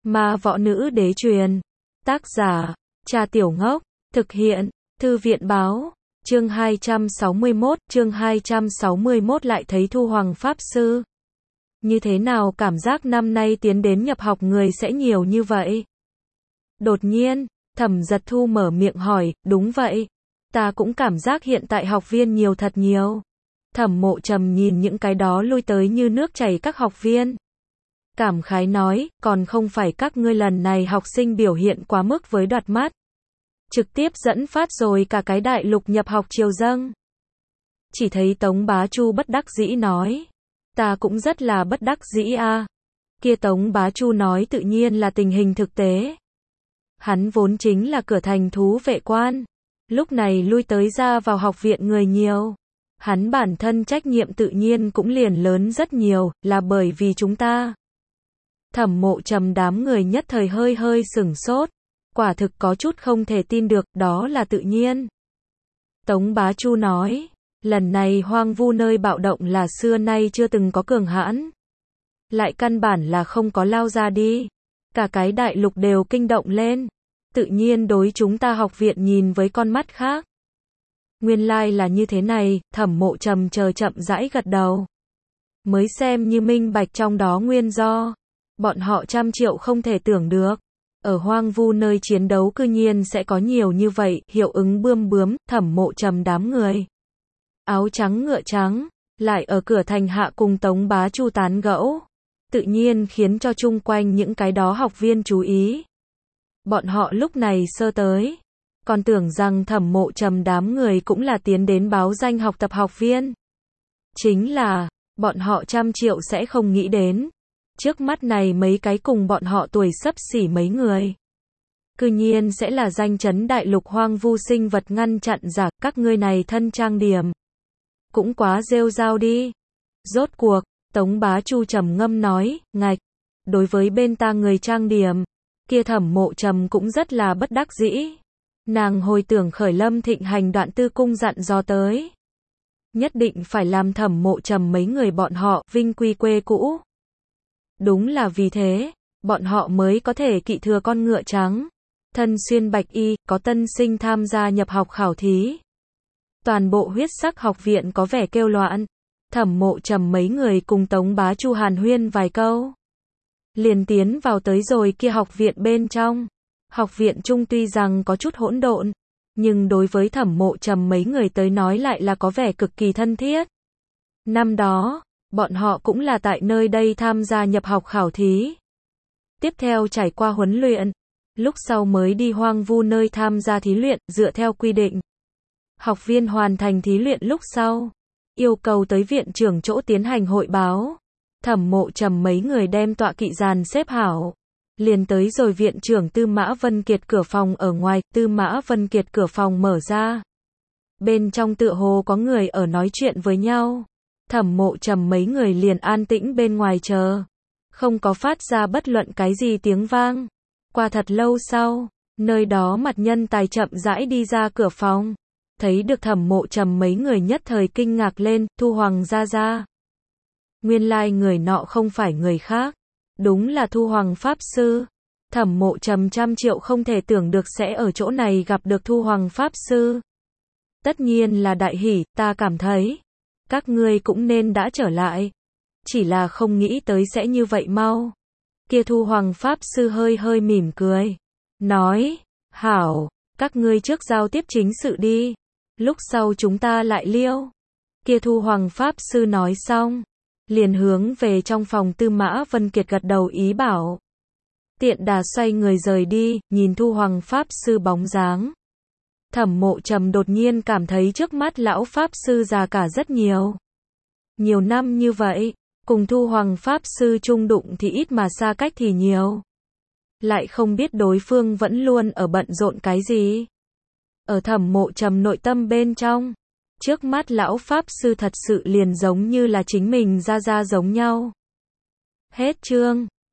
Ma Võ Nữ Đế truyền. Tác giả, Trà Tiểu Ngốc. Thực hiện, Thư viện báo. Chương 261 lại thấy Thu Hoàng Pháp Sư. Như thế nào cảm giác năm nay tiến đến nhập học người sẽ nhiều như vậy? Đột nhiên, Thẩm Giật Thu mở miệng hỏi, đúng vậy. Ta cũng cảm giác hiện tại học viên nhiều thật nhiều. Thẩm Mộ Trầm nhìn những cái đó lui tới như nước chảy các học viên. Cảm khái nói, còn không phải các ngươi lần này học sinh biểu hiện quá mức với đoạt mắt. Trực tiếp dẫn phát rồi cả cái đại lục nhập học triều dâng. Chỉ thấy Tống Bá Chu bất đắc dĩ nói. Ta cũng rất là bất đắc dĩ a. Kia Tống Bá Chu nói tự nhiên là tình hình thực tế. Hắn vốn chính là cửa thành thú vệ quan. Lúc này lui tới ra vào học viện người nhiều. Hắn bản thân trách nhiệm tự nhiên cũng liền lớn rất nhiều, là bởi vì chúng ta. Thẩm Mộ Trầm đám người nhất thời hơi hơi sửng sốt. Quả thực có chút không thể tin được, đó là tự nhiên. Tống Bá Chu nói, lần này hoang vu nơi bạo động là xưa nay chưa từng có cường hãn. Lại căn bản là không có lao ra đi. Cả cái đại lục đều kinh động lên. Tự nhiên đối chúng ta học viện nhìn với con mắt khác. Nguyên lai là như thế này, Thẩm Mộ Trầm chờ chậm rãi gật đầu. Mới xem như minh bạch trong đó nguyên do. Bọn họ trăm triệu không thể tưởng được. Ở hoang vu nơi chiến đấu cư nhiên sẽ có nhiều như vậy, hiệu ứng bươm bướm, Thẩm Mộ Trầm đám người. Áo trắng ngựa trắng, lại ở cửa thành hạ cùng Tống Bá Chu tán gẫu. Tự nhiên khiến cho chung quanh những cái đó học viên chú ý. Bọn họ lúc này sơ tới. Còn tưởng rằng Thẩm Mộ Trầm đám người cũng là tiến đến báo danh học tập học viên. Chính là, bọn họ trăm triệu sẽ không nghĩ đến. Trước mắt này mấy cái cùng bọn họ tuổi xấp xỉ mấy người. Cư nhiên sẽ là danh chấn đại lục hoang vu sinh vật ngăn chặn giả, các ngươi này thân trang điểm. Cũng quá rêu rao đi. Rốt cuộc, Tống Bá Chu trầm ngâm nói, ngạch. Đối với bên ta người trang điểm, kia Thẩm Mộ Trầm cũng rất là bất đắc dĩ. Nàng hồi tưởng khởi Lâm Thịnh Hành đoạn tư cung dặn dò tới. Nhất định phải làm Thẩm Mộ Trầm mấy người bọn họ vinh quy quê cũ. Đúng là vì thế, bọn họ mới có thể kỵ thừa con ngựa trắng. Thân xuyên bạch y, có tân sinh tham gia nhập học khảo thí. Toàn bộ huyết sắc học viện có vẻ kêu loạn. Thẩm Mộ Trầm mấy người cùng Tống Bá Chu hàn huyên vài câu. Liền tiến vào tới rồi kia học viện bên trong. Học viện chung tuy rằng có chút hỗn độn, nhưng đối với Thẩm Mộ Trầm mấy người tới nói lại là có vẻ cực kỳ thân thiết. Năm đó, bọn họ cũng là tại nơi đây tham gia nhập học khảo thí. Tiếp theo trải qua huấn luyện, lúc sau mới đi hoang vu nơi tham gia thí luyện, dựa theo quy định. Học viên hoàn thành thí luyện lúc sau, yêu cầu tới viện trưởng chỗ tiến hành hội báo. Thẩm Mộ Trầm mấy người đem tọa kỵ dàn xếp hảo. Liền tới rồi viện trưởng Tư Mã Vân Kiệt cửa phòng ở ngoài, Tư Mã Vân Kiệt cửa phòng mở ra. Bên trong tựa hồ có người ở nói chuyện với nhau. Thẩm Mộ Trầm mấy người liền an tĩnh bên ngoài chờ. Không có phát ra bất luận cái gì tiếng vang. Qua thật lâu sau, nơi đó mặt nhân tài chậm rãi đi ra cửa phòng. Thấy được Thẩm Mộ Trầm mấy người nhất thời kinh ngạc lên, Thu Hoàng gia gia. Nguyên lai người nọ không phải người khác. Đúng là Thu Hoàng Pháp Sư. Thẩm Mộ Trầm trăm triệu không thể tưởng được sẽ ở chỗ này gặp được Thu Hoàng Pháp Sư. Tất nhiên là đại hỷ, ta cảm thấy. Các ngươi cũng nên đã trở lại. Chỉ là không nghĩ tới sẽ như vậy mau. Kia Thu Hoàng Pháp Sư hơi hơi mỉm cười. Nói, hảo, các ngươi trước giao tiếp chính sự đi. Lúc sau chúng ta lại liêu. Kia Thu Hoàng Pháp Sư nói xong. Liền hướng về trong phòng Tư Mã Vân Kiệt gật đầu ý bảo. Tiện đà xoay người rời đi, nhìn Thu Hoàng Pháp Sư bóng dáng. Thẩm Mộ Trầm đột nhiên cảm thấy trước mắt lão Pháp Sư già cả rất nhiều. Nhiều năm như vậy, cùng Thu Hoàng Pháp Sư chung đụng thì ít mà xa cách thì nhiều. Lại không biết đối phương vẫn luôn ở bận rộn cái gì. Ở Thẩm Mộ Trầm nội tâm bên trong. Trước mắt lão Pháp Sư thật sự liền giống như là chính mình ra giống nhau. Hết chương.